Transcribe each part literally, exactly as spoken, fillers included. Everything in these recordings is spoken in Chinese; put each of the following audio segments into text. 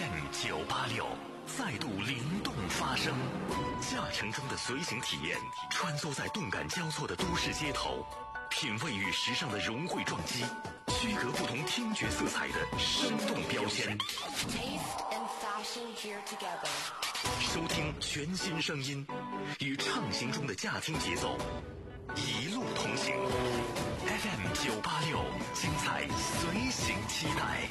M 九八六再度灵动发声，驾乘中的随行体验，穿梭在动感交错的都市街头，品味与时尚的融汇撞击，区隔不同听觉色彩的生动标签。收听全新声音，与畅行中的驾听节奏，一路同行。F M 九八六，精彩随行期待。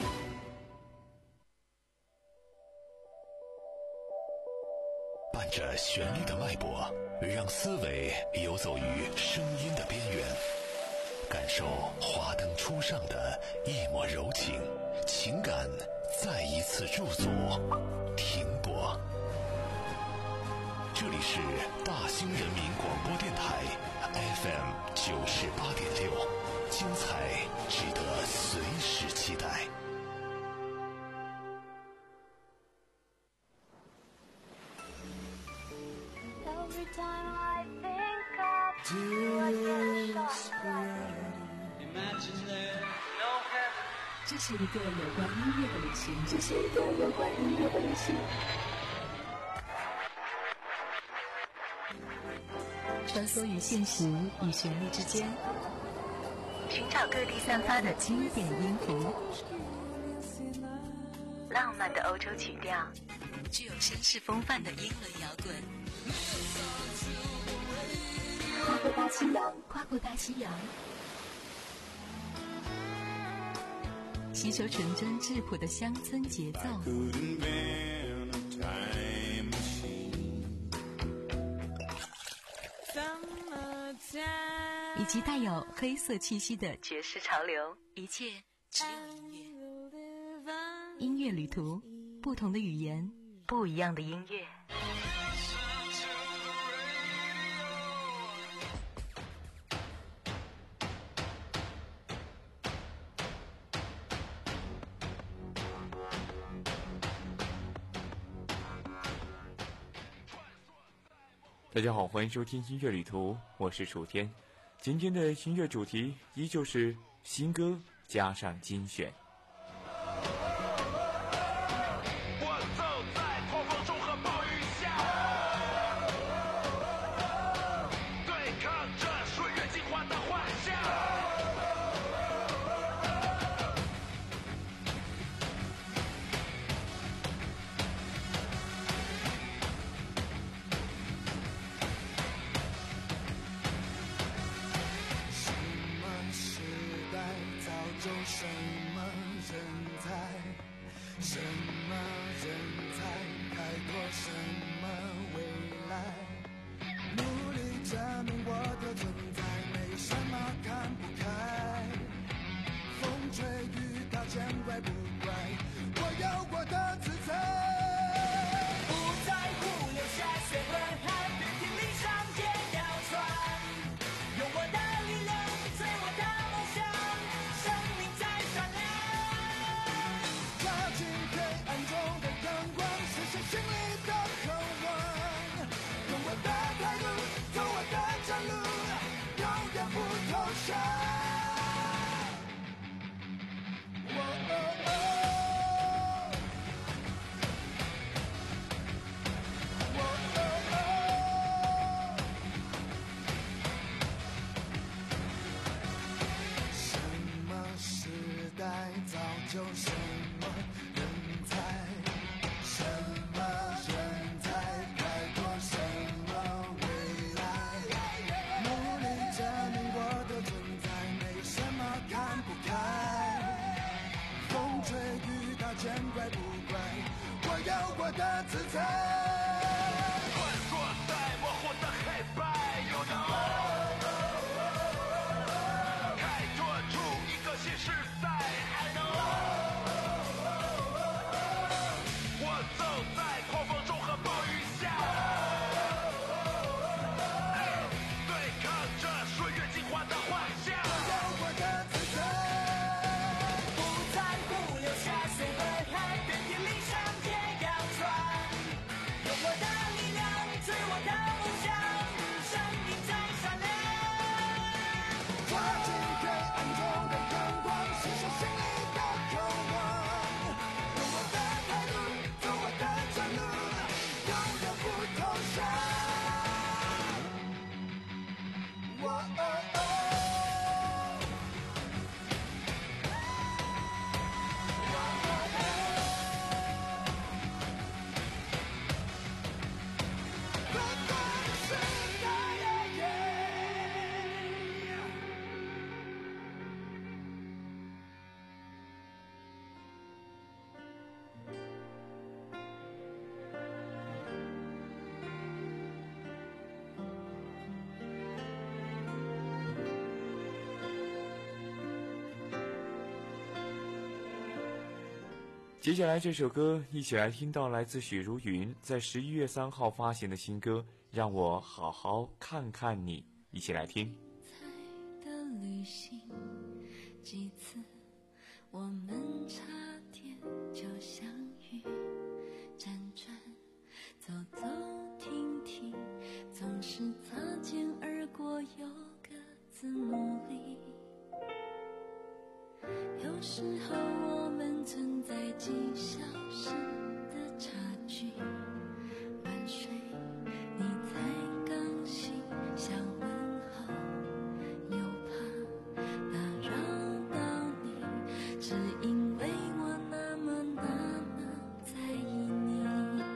伴着旋律的脉搏，让思维游走于声音的边缘，感受华灯初上的一抹柔情，情感再一次驻足停泊。这里是大兴人民广播电台 F M 九十八点六，精彩值得随时期待。 Every time I think of you, I get shot. Imagine there no heaven. 这是一个有关音乐的旅行，这是一个有关音乐的旅行。穿梭于现实与旋律之间，寻找各地散发的经典音符，浪漫的欧洲曲调，具有绅士风范的英伦摇滚。跨过大西洋，跨过大西洋，吸收纯真质朴的乡村节奏，以及带有黑色气息的爵士潮流，一切只有音乐。音乐旅途，不同的语言，不一样的音乐。 大家好，欢迎收听音乐旅途，我是楚天。今天的音乐主题依旧是新歌加上精选。 我走在狂风中和暴雨下，对抗着岁月进化的幻象。 造就什么人才，什么人才开拓什么未来，努力证明我的存在，没什么看不开，风吹雨打见怪不怪，我有我的自在， 不在乎留下血和汗，遍体鳞伤皆要穿，用我的力量追我的梦想，生命在闪亮， 抓紧黑暗中的阳光，实现心里的渴望，用我的态度走我的战路，永远不投降。哦哦哦造就什么人才，什么人才开拓什么未来，努力证明我的存在，没什么看不开，风吹雨打见怪不怪，我有我的自在， 穿梭在模糊的黑白，有的开拓出一个新时代。我走在狂风中和暴雨下，对抗着岁月进化的幻象， 有我的自在， 不在乎留下血和汗，遍体鳞伤皆要穿， 接下来这首歌，一起来听到来自许茹芸在十一月三号发行的新歌《让我好好看看你》，一起来听。 的旅行，几次我们差点就相遇，辗转走走停停，总是擦肩而过，又各自努力。有时候我们存在几小时的差距，晚睡你才刚醒，想问候又怕打扰到你，只因为我那么那么在意你。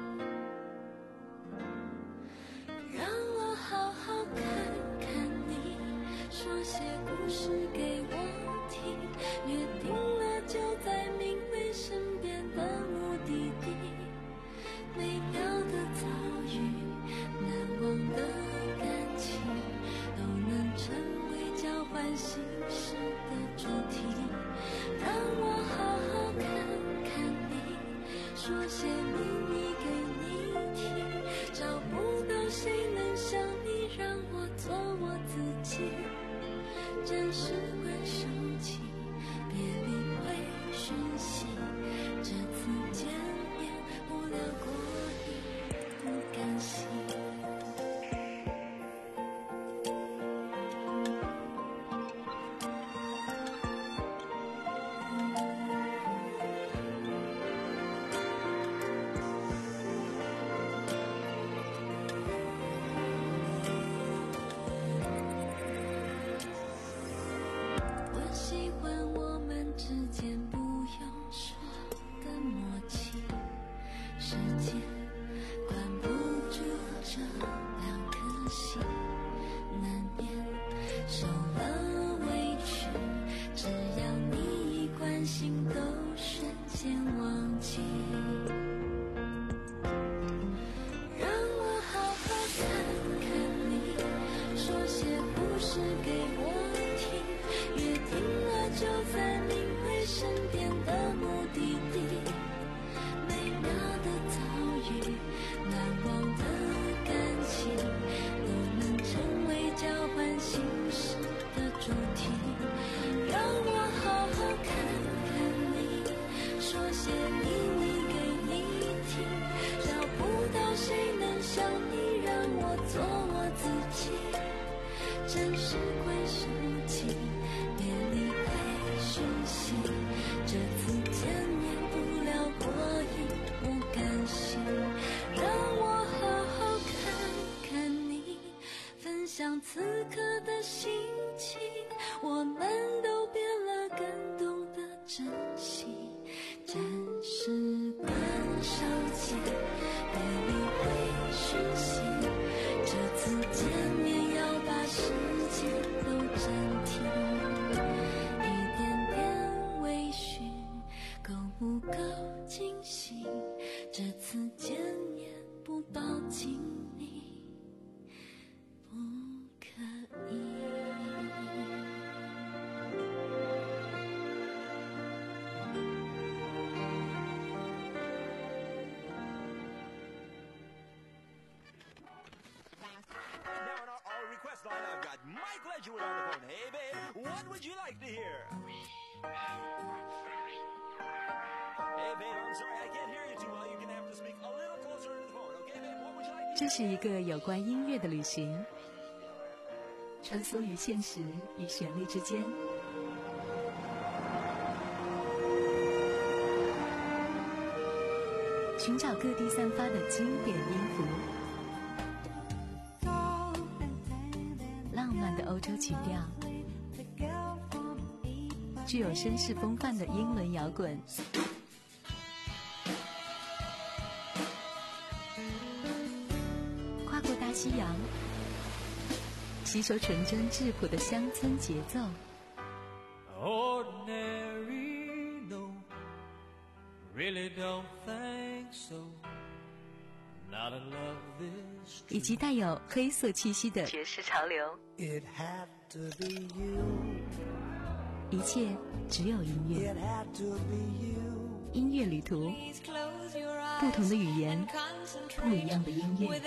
让我好好看看你，说些故事给我听，约定了就在明媚身边的目的地，美妙的遭遇，难忘的感情，都能成为交换心事的主题。让我好好看看你，说些秘密给你听，找不到谁能像你，让我做我自己。暂时关手机，别理会讯息，这次见面不聊过瘾，不甘心。我喜欢我们之间不用说的默契，时间管不住这两颗心，难免受了委屈，只要你一关心，都瞬间忘记。让我好好看看你，说些故事给我听，约定了就在明媚身边的目的地，美妙的遭遇，难忘的感情，都能成为交换心事的主题。让我好好看看你，说些秘密给你听，找不到谁能像你，让我做我自己。暂时关手机，别理会讯息，这次见面不聊过瘾，不甘心。让我好好看看你，分享此刻的心情，我们都变了更懂得珍惜。暂时关手机，别理会讯息，这次见面要把时间都暂停，一点点微醺，够不够惊喜？这次见面不抱紧你，不可以。 Now on our, our request line, I've got Mike Ledgwood on the phone. Hey, babe, what would you like to hear? Hey, babe, I'm sorry, I can't hear you too well. You're gonna have to speak a little closer to the phone, okay, babe? What would you like to 这是一个有关音乐的旅行，穿梭于现实与旋律之间。寻找各地散发的经典音符，浪漫的欧洲曲调，具有绅士风范的英伦摇滚，跨过大西洋，吸收纯真质朴的乡村节奏。 Ordinary, no, really don't think so. Not a love this 以及带有黑色气息的爵士潮流， It had to be you. 一切只有音乐。 It had to be you. 音乐旅途，不同的语言，不一样的音乐。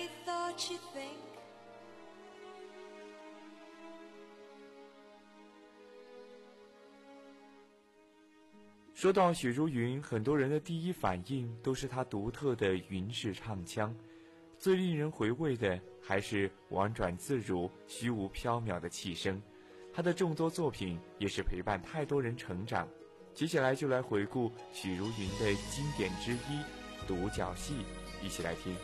说到许茹芸，很多人的第一反应都是她独特的云式唱腔，最令人回味的还是婉转自如、虚无缥缈的气声。她的众多作品也是陪伴太多人成长。接下来就来回顾许茹芸的经典之一《独角戏》，一起来听。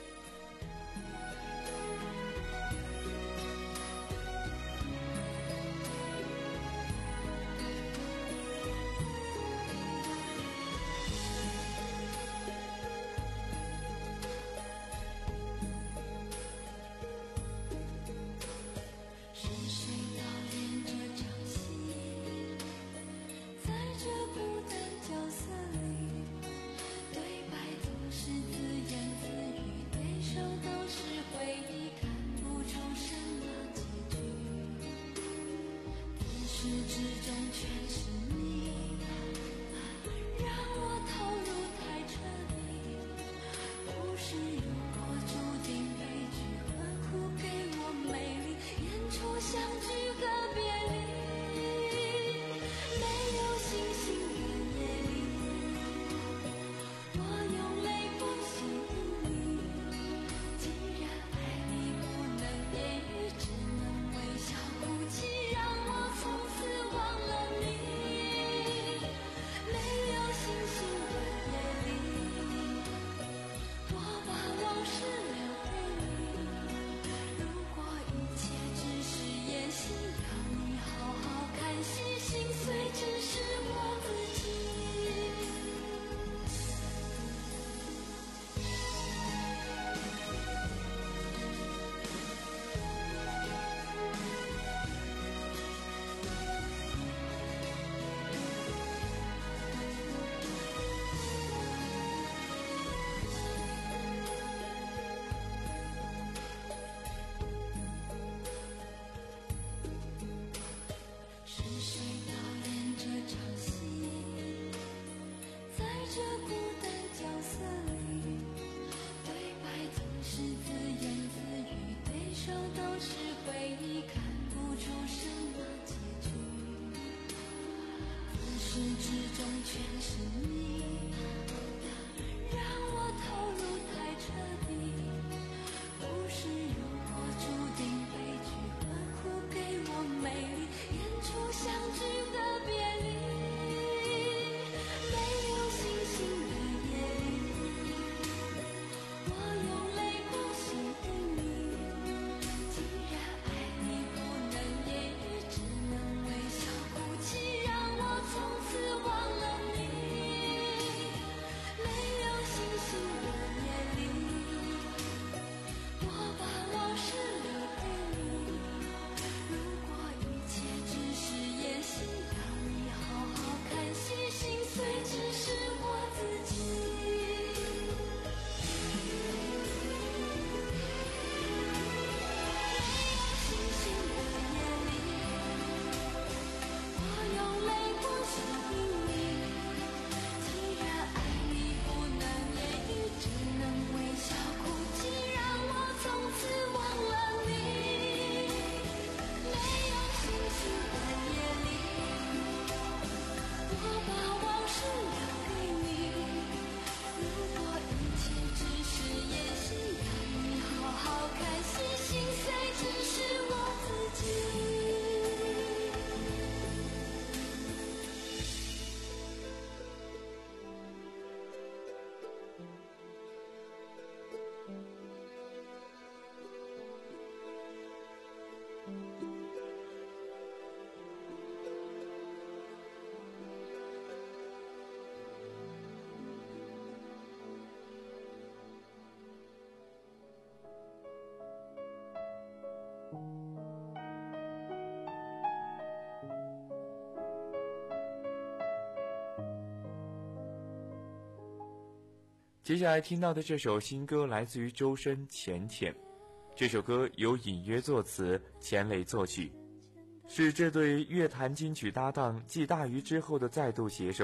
接下来听到的这首新歌来自于周深《浅浅》，这首歌由隐约作词，钱磊作曲，是这对乐坛金曲搭档继大鱼之后的再度携手。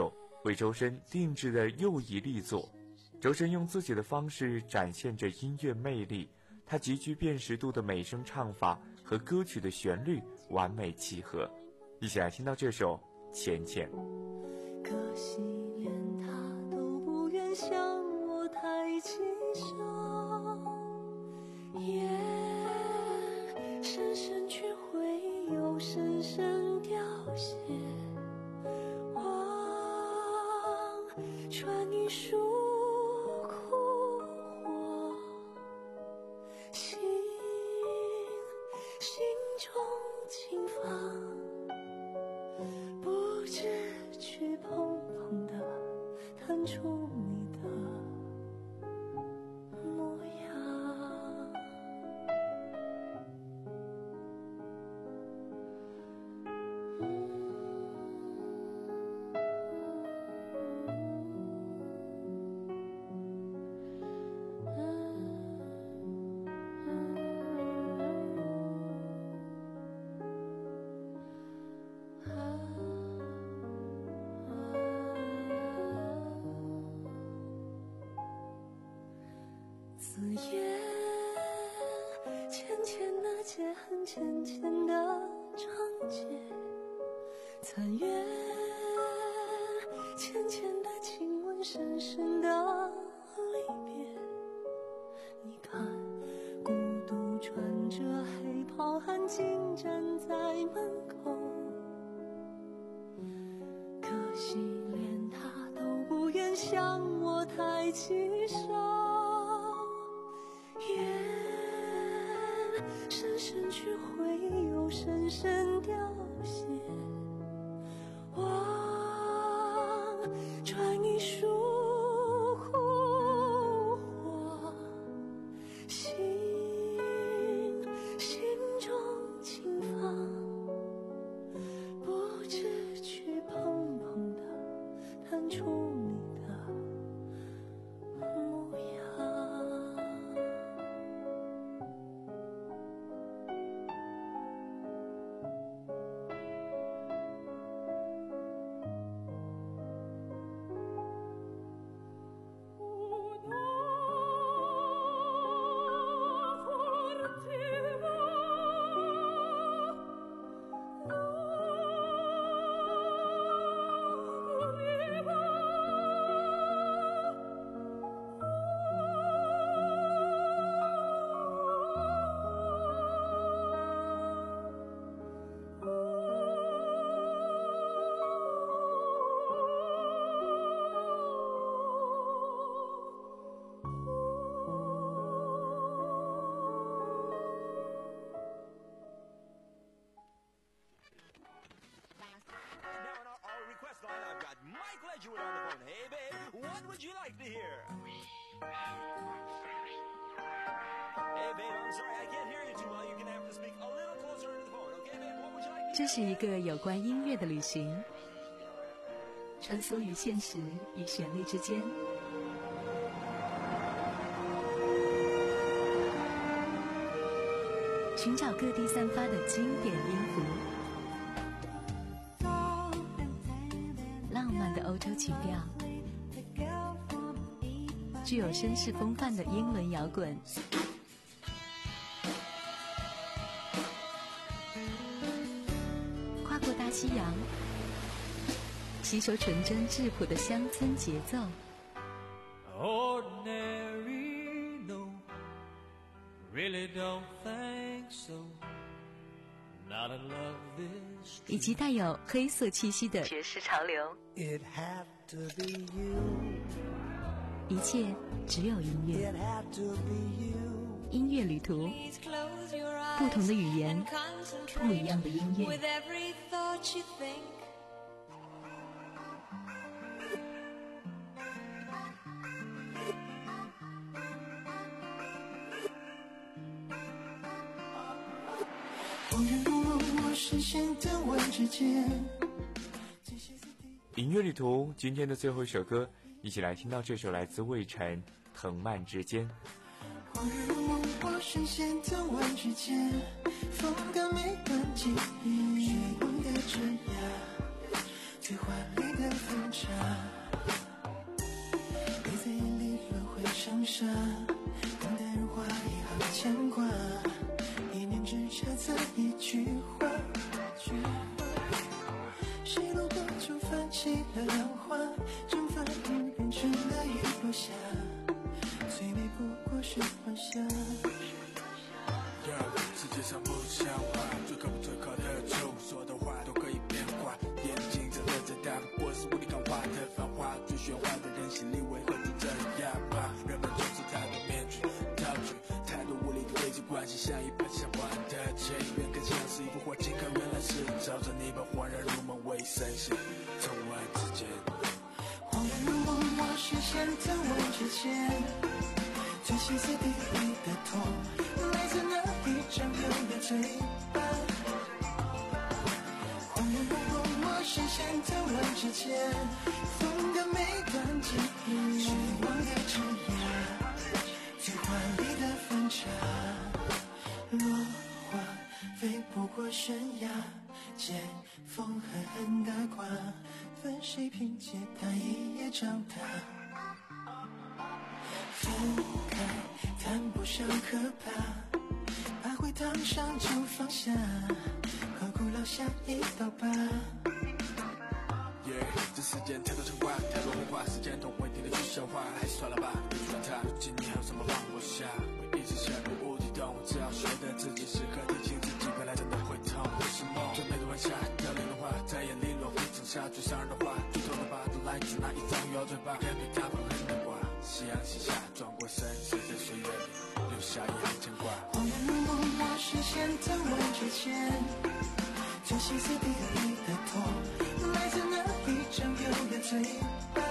为周深定制的又一力作。周深用自己的方式展现着音乐魅力，他极具辨识度的美声唱法和歌曲的旋律完美契合。一起来听到这首《浅浅》。 可惜连他都不愿向我抬起手，夜深深却会又深深凋谢，望穿一束枯火，心心中轻放，不知去碰碰的弹出你的模样。字眼浅浅的结痕，浅浅的长结，残月浅浅的亲吻，深深的离别。你看孤独穿着黑袍，安静站在门口，可惜连他都不愿向我抬起手，深深去回又深深凋谢，望穿一束枯火，心心中轻放，不知去碰碰的弹出你的模样。 这是一个有关音乐的旅行，穿梭于现实与旋律之间，寻找各地散发的经典音符，浪漫的欧洲曲调，具有绅士风范的英伦摇滚，跨过大西洋，吸收纯真质朴的乡村节奏。 Ordinary, no, really don't think so. Not in love this. 以及带有黑色气息的爵士潮流。 It had to be you. 一切只有音乐。 It had to be you. 音乐旅途，不同的语言，不一样的音乐。 With every thought you think. Thank 音乐旅途今天的最后一首歌，一起来听到这首来自魏晨《藤蔓之间》。 恍然如梦，我深陷藤蔓之间，风干每段记忆，月光的枝桠，最华丽的风筝。 下，你在眼里轮回生杀，等待如花一行牵挂，一念之差在一句话，谁路过就泛起了浪花，蒸发于人群的雨落下，最美不过是幻想。 世界上不像话，最可不最可的就说的话都可以变化，眼睛在热在大，我是无力感化的繁华，最喧哗的人心里为何就这样吧？人们总是太多面具道具，太多无力的危机关系，像一本想完的结缘，更像是一幅画，尽可原来是照着你把恍然如梦为神仙，从晚之间， 恍然如梦，我视线探望之间，最歇斯底里的痛来自那一张有的嘴巴。恍然如梦，我视线探望之间，风的每段记忆，虚妄的枝桠，最华丽的分岔，落花飞不过悬崖，见风狠狠地刮，问谁凭借它一夜长大。分开谈不上可怕，把回烫伤就放下，何苦留下一道疤。 Yeah， 这世间太多牵挂，太多文化，时间同问题的去消化，还是算了吧，别去管它。如今你还有什么放不下？我一直陷入无底洞，只要觉得自己时刻提醒自己，未来真的会痛。不是梦，最美的晚霞，凋零的花，在眼里落飞成沙，最伤人的话，最痛的疤，都来自那一张有嘴巴，偏偏它狠狠地刮。夕阳西下，转过身，谁在岁月里留下一行牵挂。 恍然如梦，我视线探望之间，最歇斯底里的痛来自那一张有的嘴巴。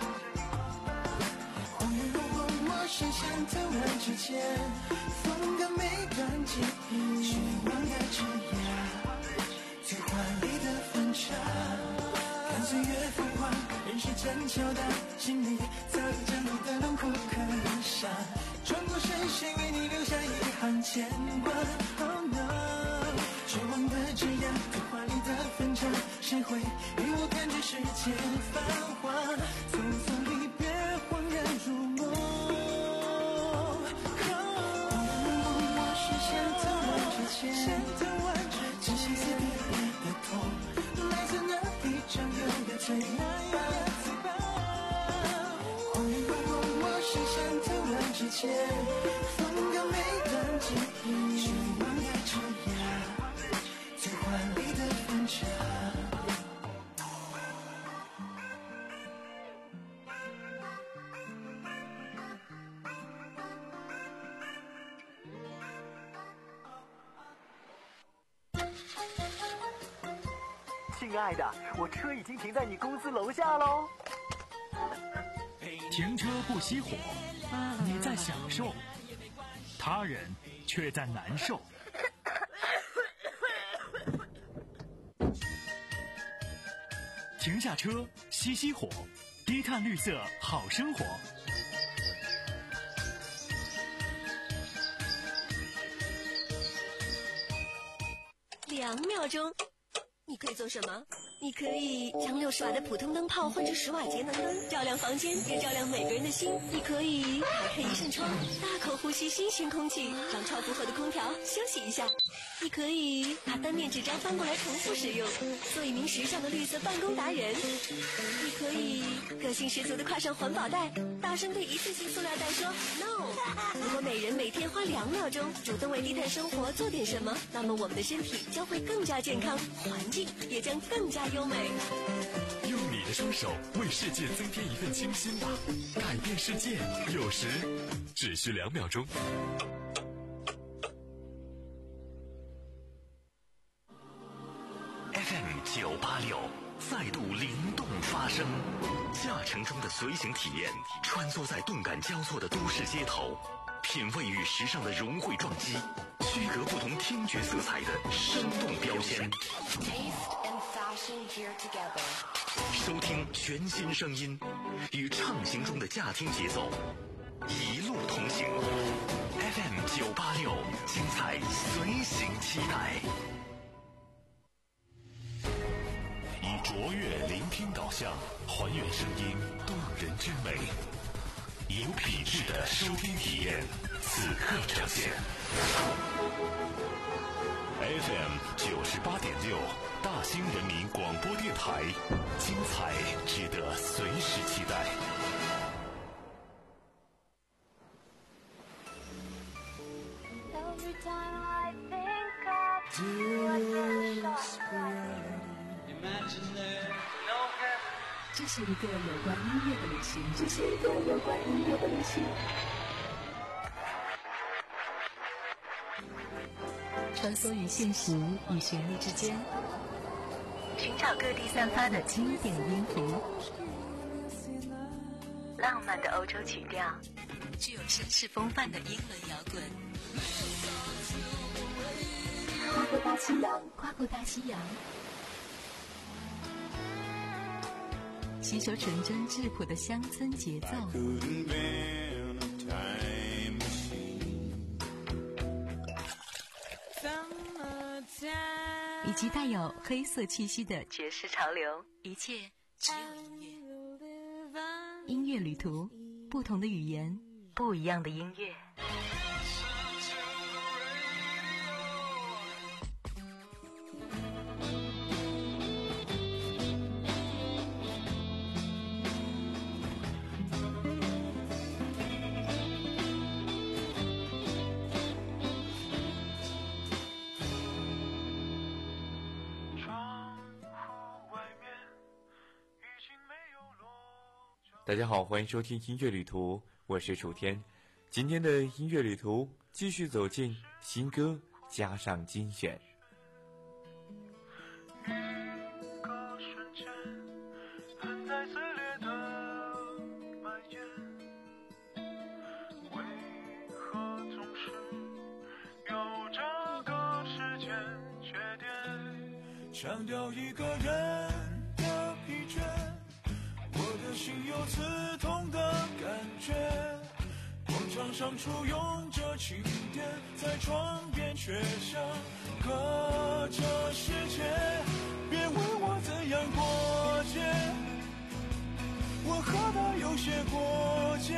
恍然如梦，我视线探望之间，风的每段记忆，虚妄的枝桠，最华丽的分岔，看岁月风华，人世真巧大，心里早已将你的轮廓刻下，转过身，谁为你留下一行牵挂 ？Oh no， 绝望的枝桠，最华丽的分岔，谁会与我看这世间繁华？匆匆离别，恍然如梦。恍然如梦，我视线探望之间，最歇斯底里的痛来自那一张有的嘴巴。恍然如梦，我视线探望之间，风的每段记忆，虚妄的枝桠，最华丽的分岔。 亲爱的，我车已经停在你公司楼下喽。 停车不熄火，你在享受，他人却在难受。停下车，熄熄火，低碳绿色好生活。 两秒钟，你可以做什么？你可以将六十瓦的普通灯泡换成十瓦节能灯，照亮房间，也照亮每个人的心。你可以打开一扇窗，大口呼吸新鲜空气，让超负荷的空调休息一下。你可以把单面纸张翻过来重复使用，做一名时尚的绿色办公达人。你可以个性十足的挎上环保袋，大声对一次性塑料袋说 no。 如果每人每天花两秒钟主动为低碳生活做点什么，那么我们的身体将会更加健康，环境也将更加优美。 用你的双手为世界增添一份清新吧，改变世界有时只需两秒钟。F M 九八六再度灵动发声，驾乘中的随行体验，穿梭在动感交错的都市街头，品味与时尚的融汇撞击，区隔不同听觉色彩的生动标签。收听全新声音，与畅行中的驾听节奏，一路同行。F M 九八六，精彩随行期待。以卓越聆听导向，还原声音动人之美，有品质的收听体验，此刻呈现。F M 九十八点六，大兴人民广播电台，精彩值得随时期待。 Every time I think of you, I get shocked. 这是一个有关音乐的旅行，这是一个有关音乐的旅行。穿梭于现实与旋律之间，寻找各地散发的经典音符，浪漫的欧洲曲调，具有绅士风范的英伦摇滚。跨过大西洋，跨过大西洋。吸收纯真质朴的乡村节奏，以及带有黑色气息的爵士潮流，一切只有音乐。音乐旅途，不同的语言，不一样的音乐。 大家好，欢迎收听音乐旅途，我是楚天。今天的音乐旅途继续走进新歌加上精选。 一个瞬间，很在撕裂的蔓延，为何总是有这个时间节点？强调一个人的疲倦，我的心有刺痛的感觉，广场上簇拥着晴天，在窗边却像隔着世界。别问我怎样过节，我和他有些过节，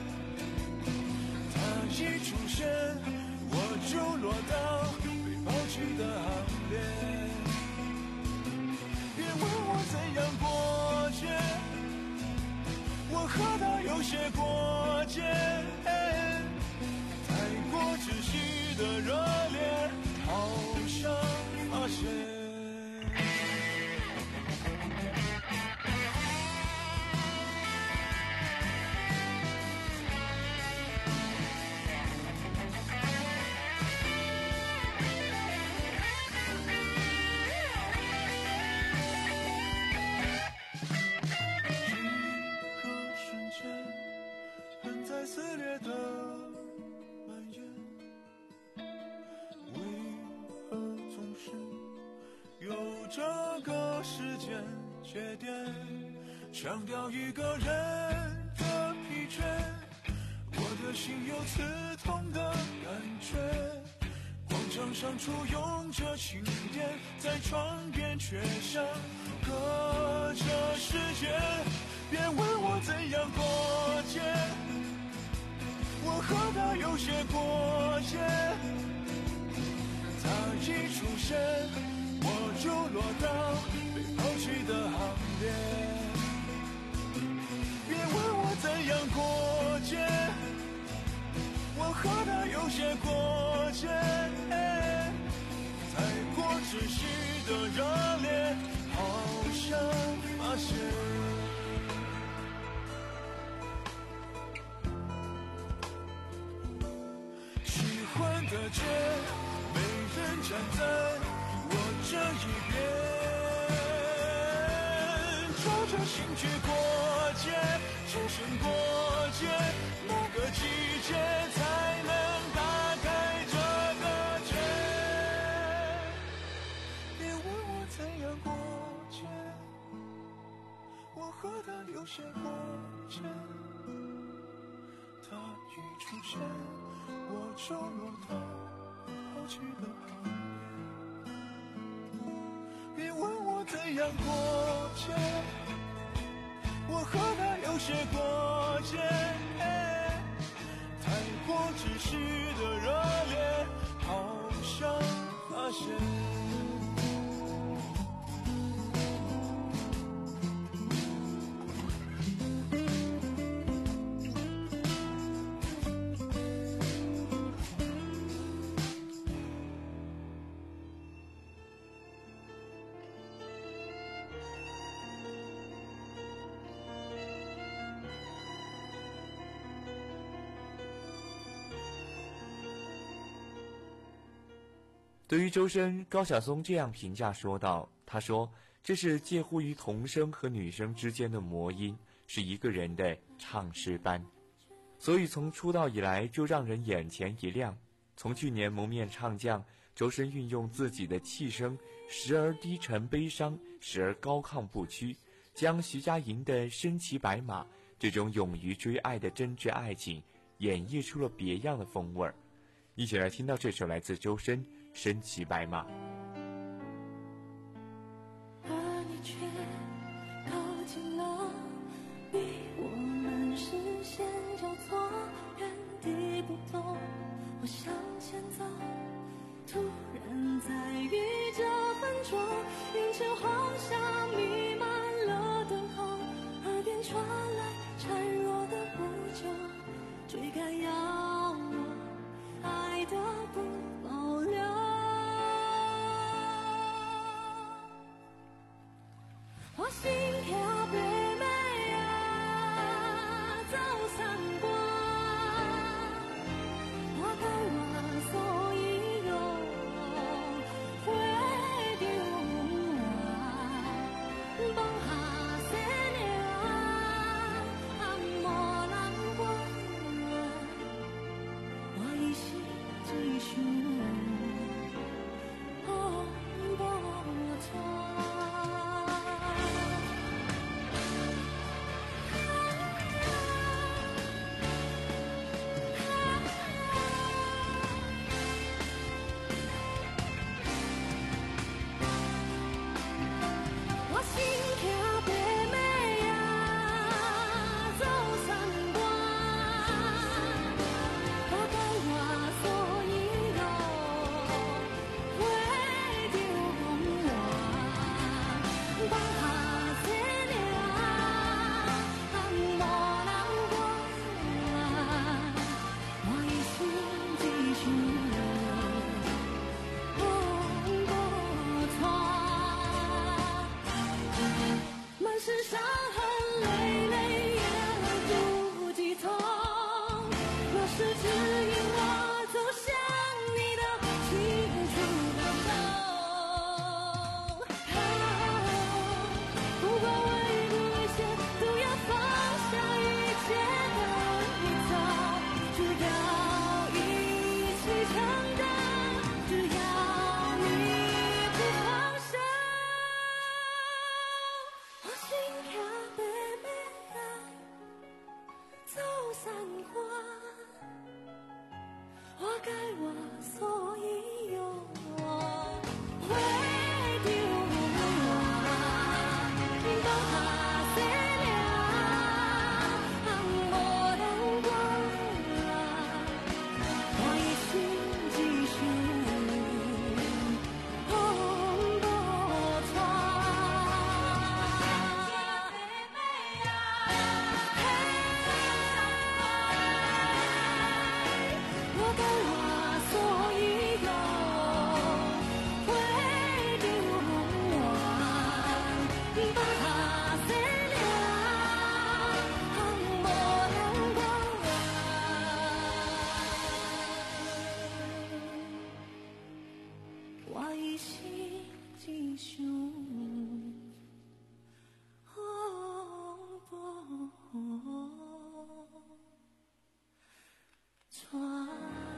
他一出现我就落到被抛弃的行列。别问我怎样过节，我和他有些过节，太过窒息的热烈，好像发现。节点，强调一个人的疲倦，我的心有刺痛的感觉，广场上簇拥着晴天，在窗边却像隔着世界。别问我怎样过节，我和他有些过节，他一出现我就落到被抛弃的行列。别问我怎样过节，我和他有些过节，太过窒息的热烈，好像发现。喜欢的街，没人站在我这一边，抓着心去过节，只剩过节那个季节才能打开这个结。别问我怎样过节，我和他有些过节，他一出现我就落到抛弃的旁边。别问我怎这样过着，我和他有些过节，谈过只是的热烈，好像发现。 对于周深，高晓松这样评价说道：“他说，这是介乎于童声和女声之间的魔音，是一个人的唱诗班。所以从出道以来就让人眼前一亮。从去年蒙面唱将，周深运用自己的气声，时而低沉悲伤，时而高亢不屈，将徐佳莹的《身骑白马》这种勇于追爱的真挚爱情，演绎出了别样的风味儿。一起来听到这首来自周深《身骑白马》。 而你却靠近了，比我们视线交错，原地不动。我向前走，突然在雨这分钟，眼前黄沙弥漫了等候，耳边传来孱弱的呼救，追赶要我爱的不保留。我心跳北美啊，走三关，我该我所以有会丢我放下些年啊，莫难过，我一心继续哦不错。我心跳北美啊，走三关，我该我所以有会丢我放下些年莫难过，我一心继续哦不错。满身伤痕累累也不低头，若是指引我走向你的清楚的手，不管危不危险都要放下一切跟你走，只要一起承担，只要你不放手。我心跳北美啊，走三关，我该我所以有会丢我放下些年莫难过，我一心继续哦不错。我该我所以有会丢我放下些年莫难过，我一心继续哦不错。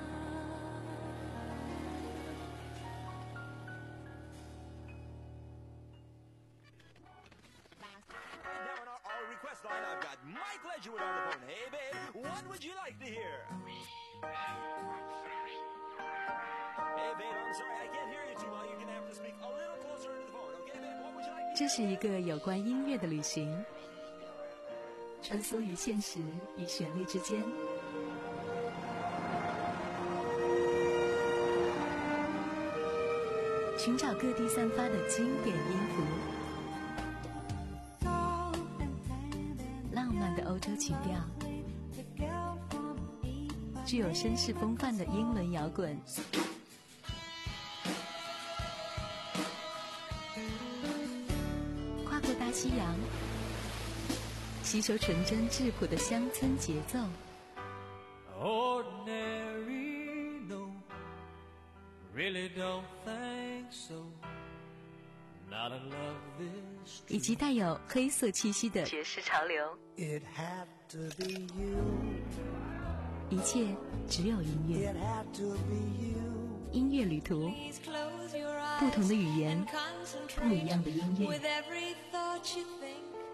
Right now on our, our request line, I've got Mike Ledgerwood on the phone. Hey, babe, what would you like to hear? Hey, babe, I'm sorry, I can't hear you too well. You're gonna have to speak a little closer into the phone, okay, babe? What would you like to hear? 这是一个有关音乐的旅行，穿梭于现实与旋律之间，寻找各地散发的经典音符，浪漫的欧洲情调，具有绅士风范的英伦摇滚，跨过大西洋，吸收纯真质朴的乡村节奏。 Ordinary, no, really don't think so. Not in love this 以及带有黑色气息的爵士潮流。 It had to be you. 一切只有音乐。 It had to be you. 音乐旅途，不同的语言，不一样的音乐。 with every thought you think.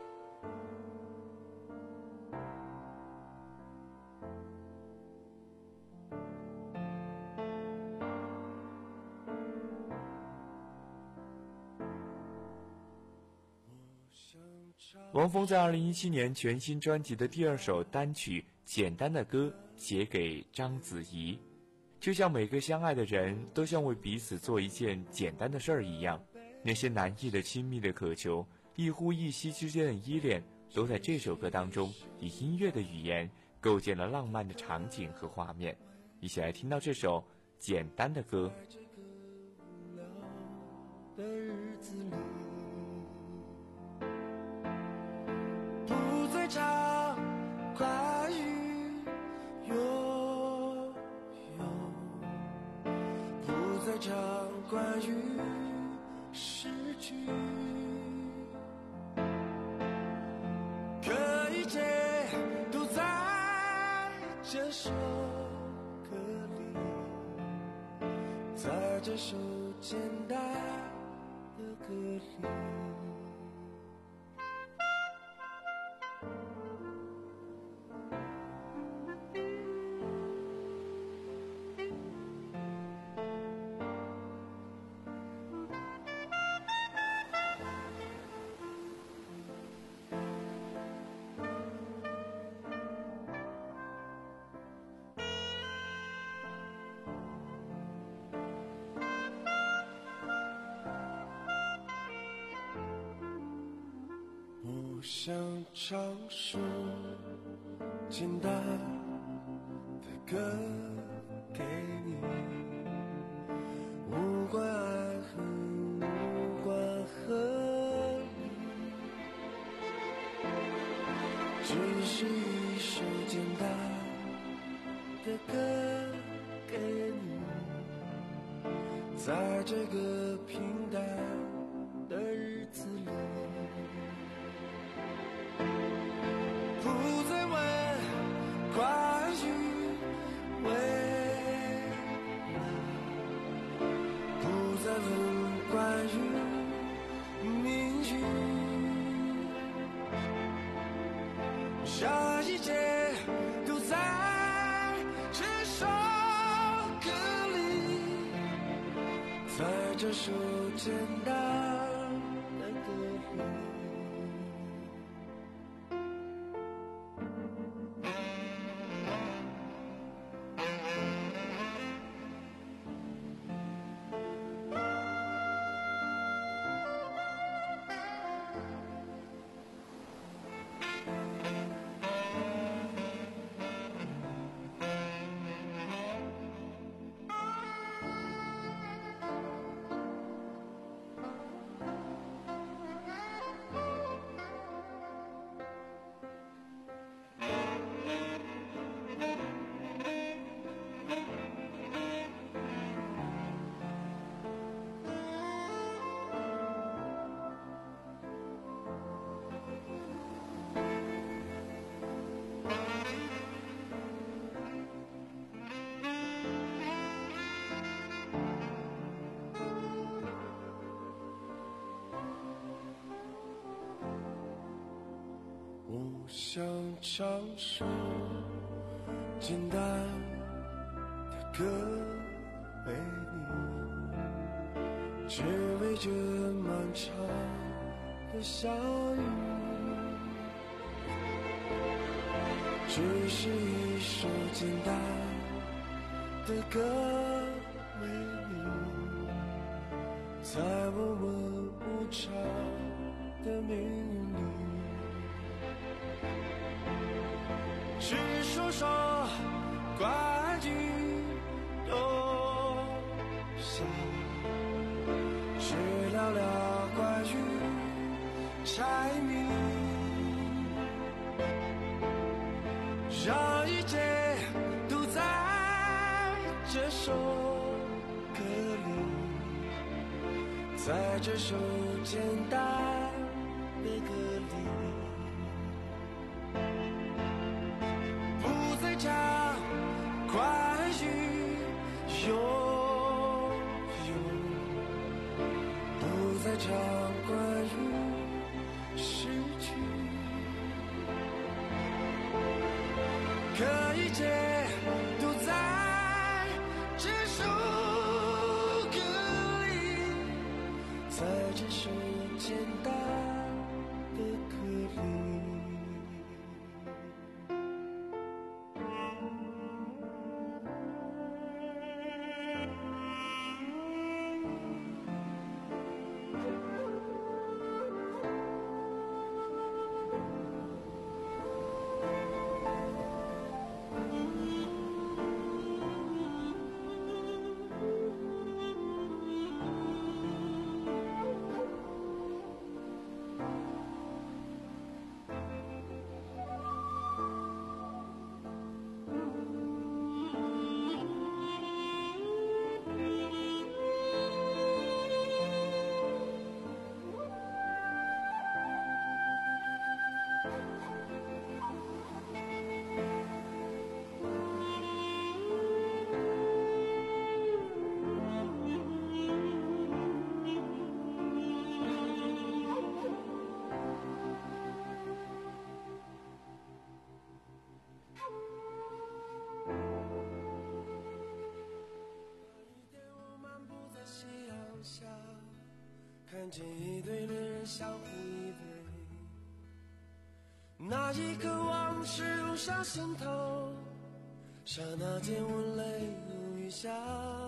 王峰在二零一七年全新专辑的第二首单曲《简单的歌》写给章子怡，就像每个相爱的人都想为彼此做一件简单的事儿一样，那些难易的亲密的渴求，一呼一吸之间的依恋，都在这首歌当中以音乐的语言构建了浪漫的场景和画面。一起来听到这首简单的歌。 的日子里，不再唱关于拥有，不再唱关于失去，可一切都在这首歌里，在这首简单的歌里。我想唱首简单的歌给你，无关爱恨，无关合理，只是一首简单的歌给你，在这个平淡的日子里。不再问关于未来，不再问关于命运，这一切都在这首歌里，在这首简单的歌里。我想唱首简单的歌为你，只为这漫长的相遇，只是一首简单的歌为你，在我们无常的命运里，去说说关于多想，去聊聊关于柴米，让一切都在这首歌里，在这首简单的歌里，不再讲关于拥有，不再讲关于失去，可一切都在这首歌里，在这首简单的歌里。看见一对恋人相互依偎，那一刻往事涌上心头，刹那间我泪如雨下，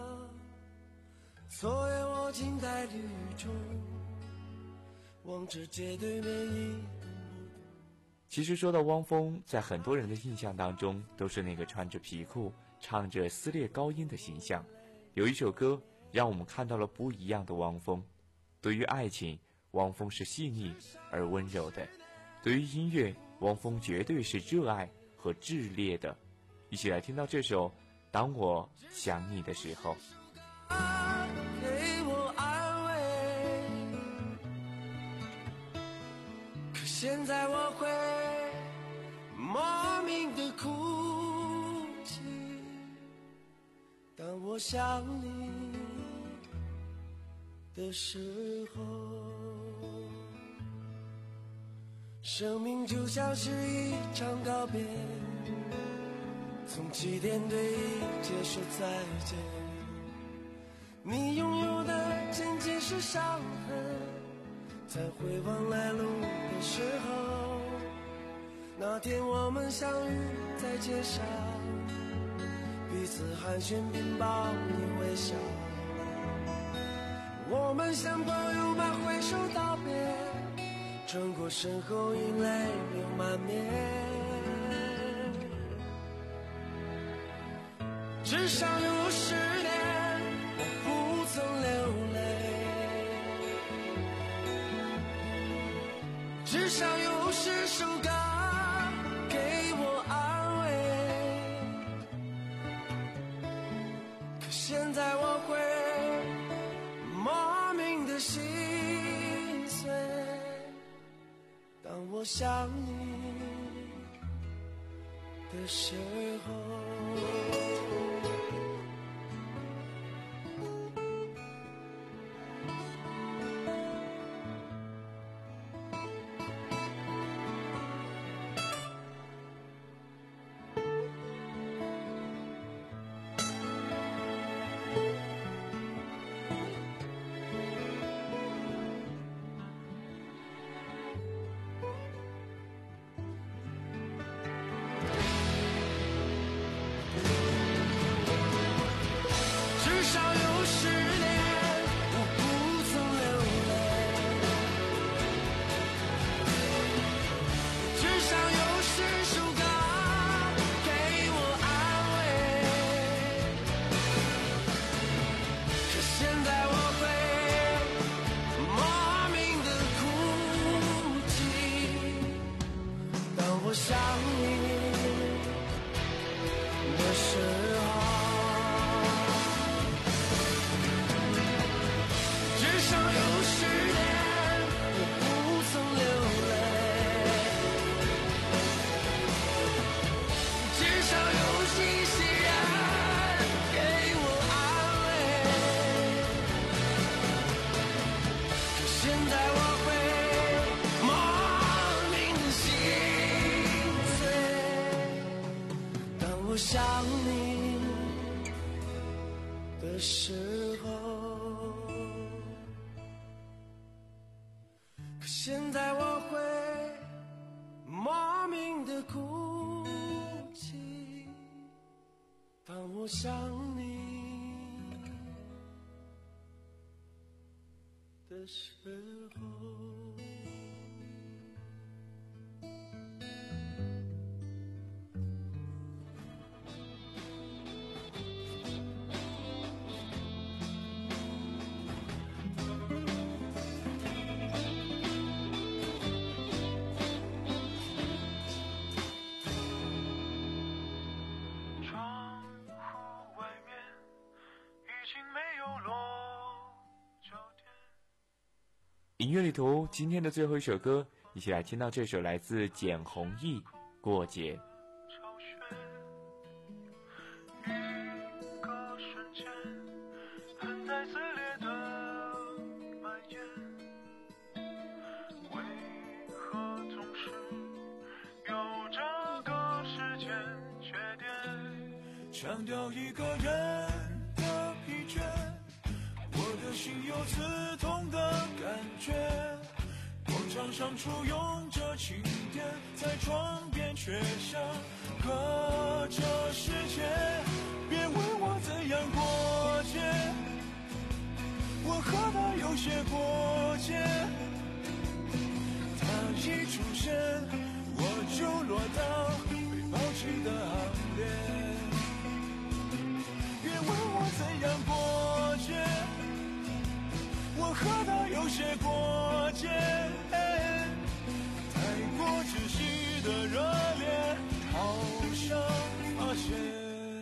昨夜我静在绿中，望着街对面一动不动。 其实说到汪峰，在很多人的印象当中都是那个穿着皮裤唱着撕裂高音的形象。有一首歌让我们看到了不一样的汪峰。对于爱情，汪峰是细腻而温柔的；对于音乐，汪峰绝对是热爱和炽烈的。一起来听到这首《当我想你的时候》。 给我安慰，可现在我会莫名的哭泣。当我想你的时候，生命就像是一场告别，从起点对一切说再见。你拥有的仅仅是伤痕，在回望来路的时候，那天我们相遇在街上，彼此寒暄并报以微笑，我们像朋友般挥手道别，转过身后因泪流满面。至少有十年我不曾流泪，至少有十首歌给我安慰，可现在我会莫名的心碎，当我想你的时候。 时候，至少有十年我不曾流泪，至少有信息人给我安慰。可现在我会莫名的心碎，当我想你的时候。可现在我会莫名的哭泣，当我想你的时候。 音乐旅途今天的最后一首歌，一起来听到这首来自简弘毅《过节》。 一个瞬间，很在撕裂的蔓延，为何总是有这个时间缺点？强调一个人的疲倦，我的心有刺痛的感觉。广场上簇拥着晴天，在窗边却像隔着世界。别问我怎样过节，我和他有些过节。他一出现，我就落到被抛弃的行列。别问我怎样过节，我和他有些过节。太过窒息的热烈，好像发现。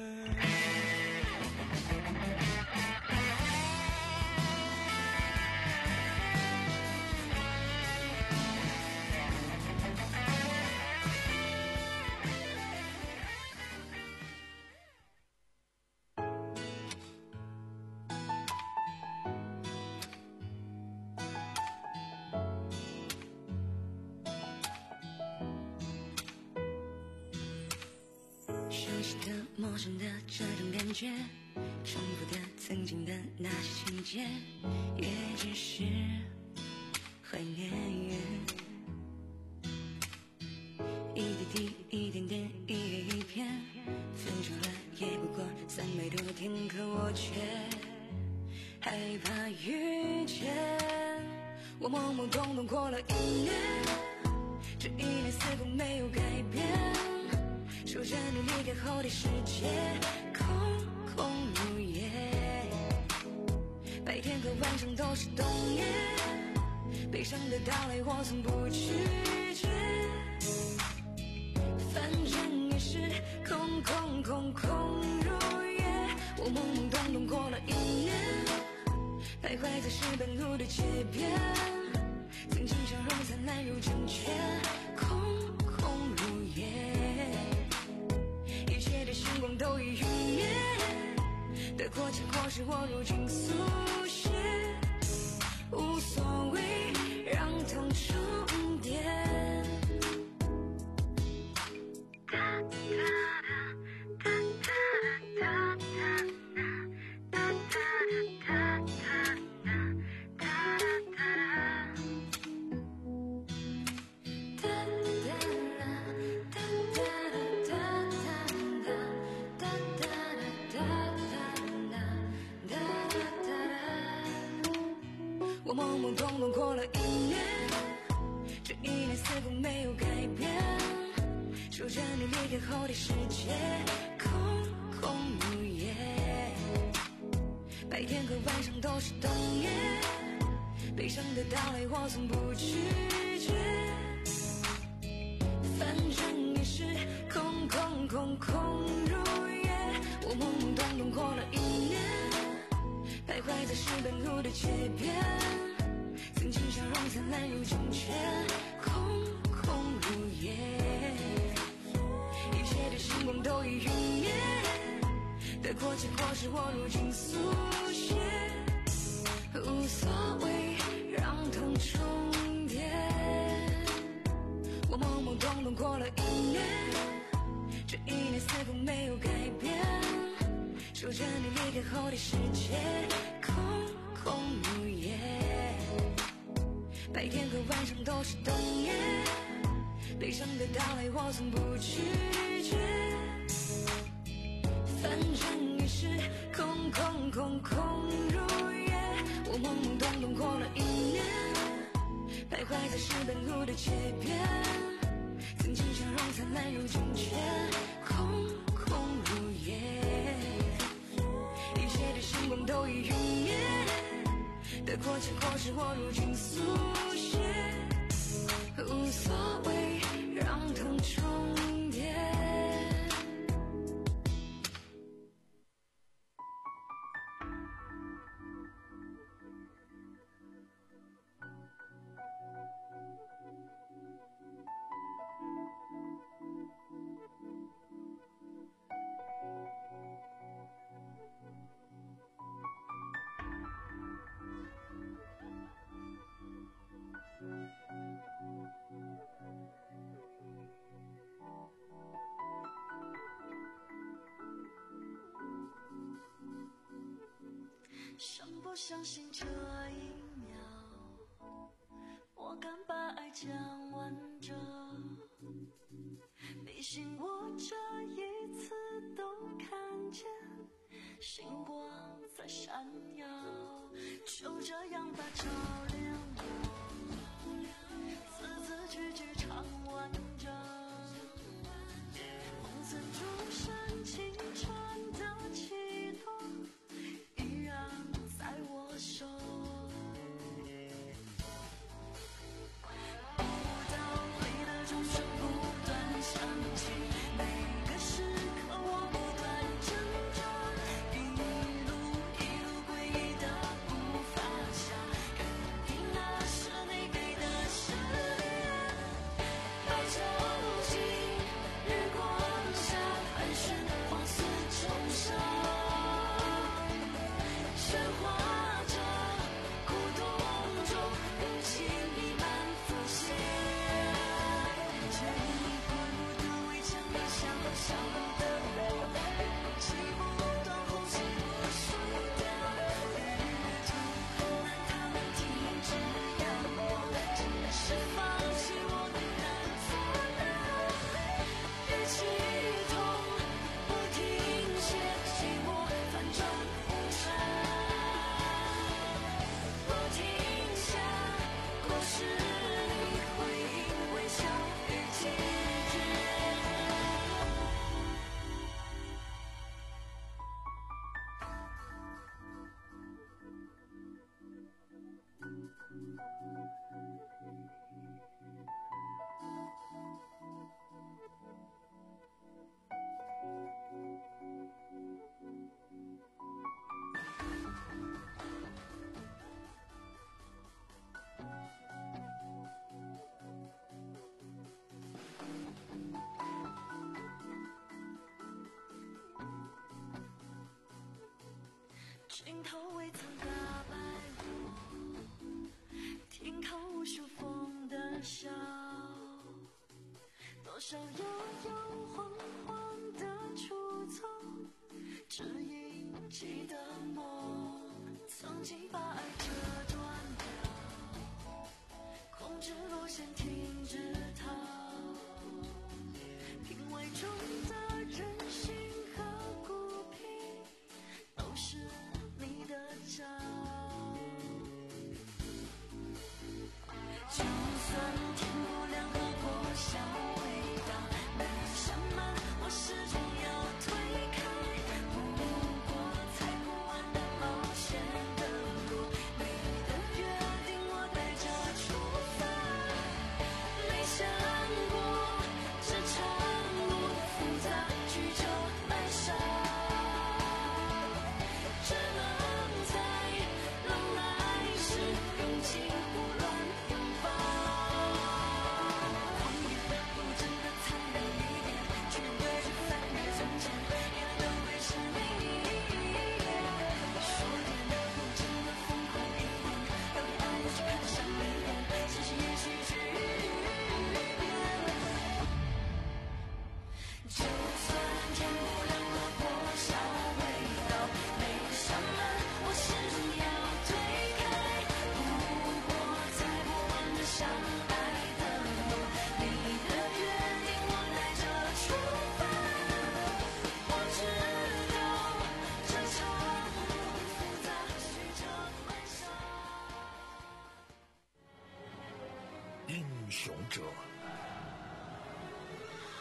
陌生的这种感觉，重复的曾经的那些情节，也只是怀念。一滴滴，一点点，一页一篇，分手了也不过三百多天，可我却害怕遇见。我懵懵懂懂过了一年，这一年似乎没有改变。说着你离开后的世界空空如也，白天和晚上都是冬夜，悲伤的到来我从不拒绝，反正也是空空空空如也。我懵懵懂懂过了一年，徘徊在石板路的街边，曾经笑容灿烂如成全，空空如也。星光都已陨灭，得过且过是我如今速写，无所谓让痛重叠。我懵懵懂懂过了一年，这一年似乎没有改变。说着你离开后的世界空空如也，白天和晚上都是冬夜，悲伤的到来我从不拒绝，反正也是空空空空如也。 是本无的街边，曾经笑容灿烂如今却空空如也，一切的星光都已陨灭，得过且过是我如今速写，无所谓让痛重叠。我懵懵懂懂过了一年，这一年似乎没有改变，守着你离开后的世界空空如也，白天和晚上都是冬夜，悲伤的到来我从不拒绝，反正也是空空空空如也。我懵懵懂懂过了一年，徘徊在石板路的街边，曾经笑容灿烂如今却空空如也，一切的星光都已陨灭，得过且过是我如今速写，无所谓让痛重叠。 相不相信这一秒，我敢把爱讲完整，比心我这一次都看见星光在闪耀，就这样吧，照亮我，字字句句唱完整，红色珠山青川的悸动依然在我手，舞蹈里的钟声不断响起，每个时刻我不断挣扎，一路一路诡异的步伐下，肯定那是你给的誓言，把酒精日光下盘旋放肆重伤，喧哗着鼓动中勇气弥漫浮现，这一块我的围墙里小小的我，记不断呼吸我输掉，旅途很难他们停止仰望，只是放弃我更难做到，与其痛不停歇，寂寞反转无常，不停下故事里回应微笑与坚决。镜头未曾打败我，停靠无数风的笑，多少悠悠晃晃的出走，只因记得梦，曾经把爱折断掉，控制路线停止逃，品味中的任性和孤僻都是你的招，就算天不亮和破晓未到，没有什么我始终要推开，不过踩不完的冒险的路，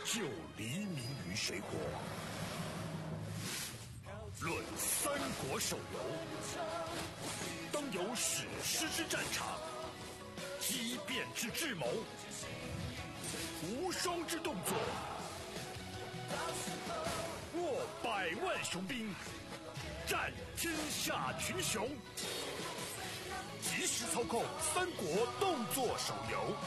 就黎明于水火。论三国手游，当有史诗之战场，机变之智谋，无双之动作，握百万雄兵，战天下群雄。即时操控三国动作手游，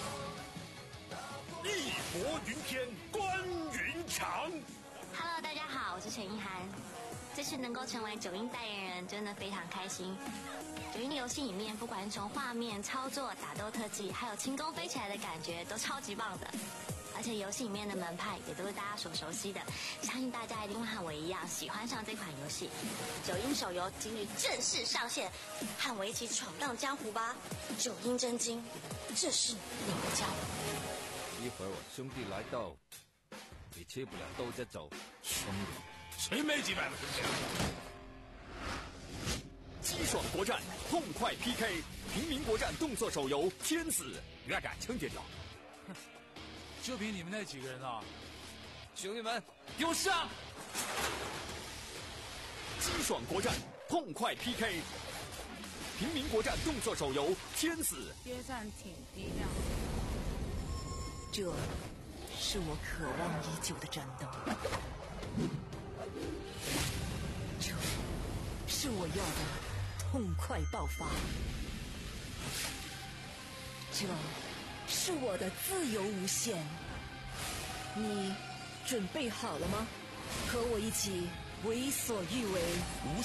义薄云天，关云长。 Hello， 大家好，我是陈意涵。这次能够成为九阴代言人，真的非常开心。九阴的游戏里面，不管是从画面、操作、打斗特技，还有轻功飞起来的感觉，都超级棒的。而且游戏里面的门派也都是大家所熟悉的，相信大家一定会和我一样喜欢上这款游戏。九阴手游今日正式上线，和我一起闯荡江湖吧！九阴真经，这是你的家。 一会儿我兄弟来到，你吃不了兜着走。 兄弟，谁没几百个兄弟？ 激爽国战，痛快 P K， 平民国战动作手游《天子》，越敢轻点掉。 就凭你们那几个人啊！ 兄弟们， 给我上！激爽国战，痛快 P K， 平民国战动作手游《天子》。 约战挺低调。 这是我渴望已久的战斗，这是我要的痛快爆发，这是我的自由无限。你准备好了吗？和我一起为所欲为。